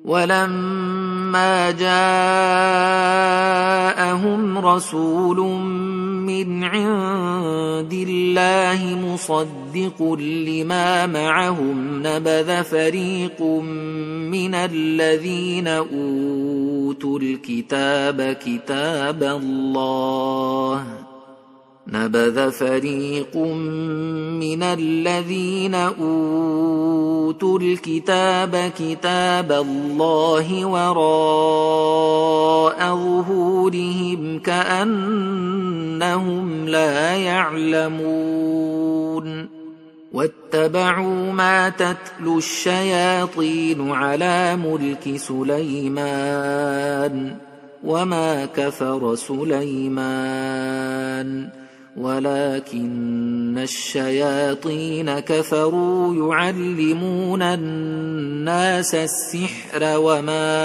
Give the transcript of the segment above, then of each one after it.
ولما جاءهم رسول من عند الله مصدق لما معهم نبذ فريق من الذين أوتوا الكتاب كتاب الله وراء ظهورهم كأنهم لا يعلمون واتبعوا ما تتلو الشياطين على ملك سليمان وما كفر سليمان ولكن الشياطين كفروا يعلمون الناس السحر وما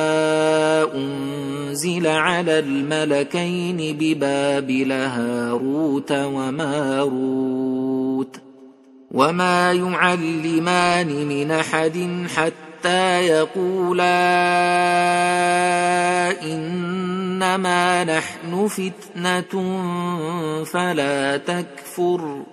أنزل على الملكين ببابل هاروت وماروت وما يعلمان من أحد حتى يقولا إنما نحن فتنة فلا تكفر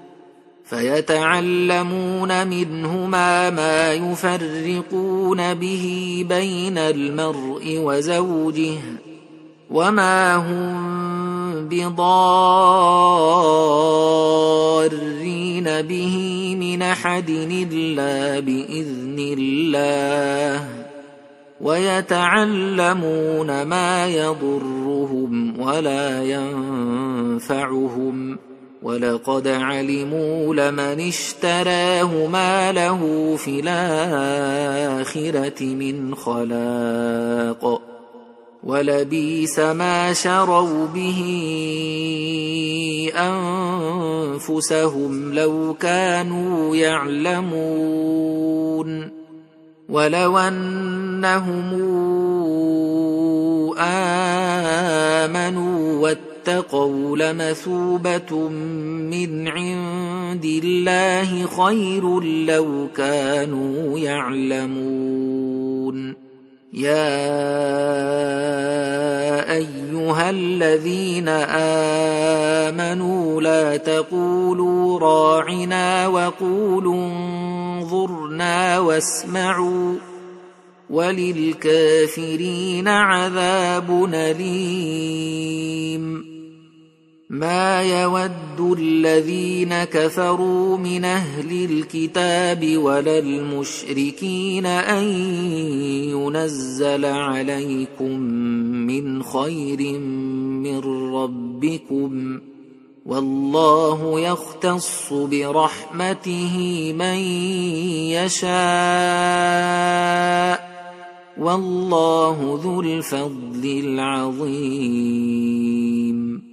فيتعلمون منهما ما يفرقون به بين المرء وزوجه وما هم بضارين به من أحد إلا بإذن الله ويتعلمون ما يضرهم ولا ينفعهم ولقد علموا لمن اشتراه ما له في الآخرة من خلاق ولبئس ما شروا به أنفسهم لو كانوا يعلمون ولو أنهم آمنوا واتقوا لمثوبة من عند الله خير لو كانوا يعلمون يا أيها الذين آمنوا لا تقولوا راعنا وقولوا انظرنا واسمعوا وللكافرين عذاب أليم ما يود الذين كفروا من أهل الكتاب ولا المشركين أن ينزل عليكم من خير من ربكم والله يختص برحمته من يشاء والله ذو الفضل العظيم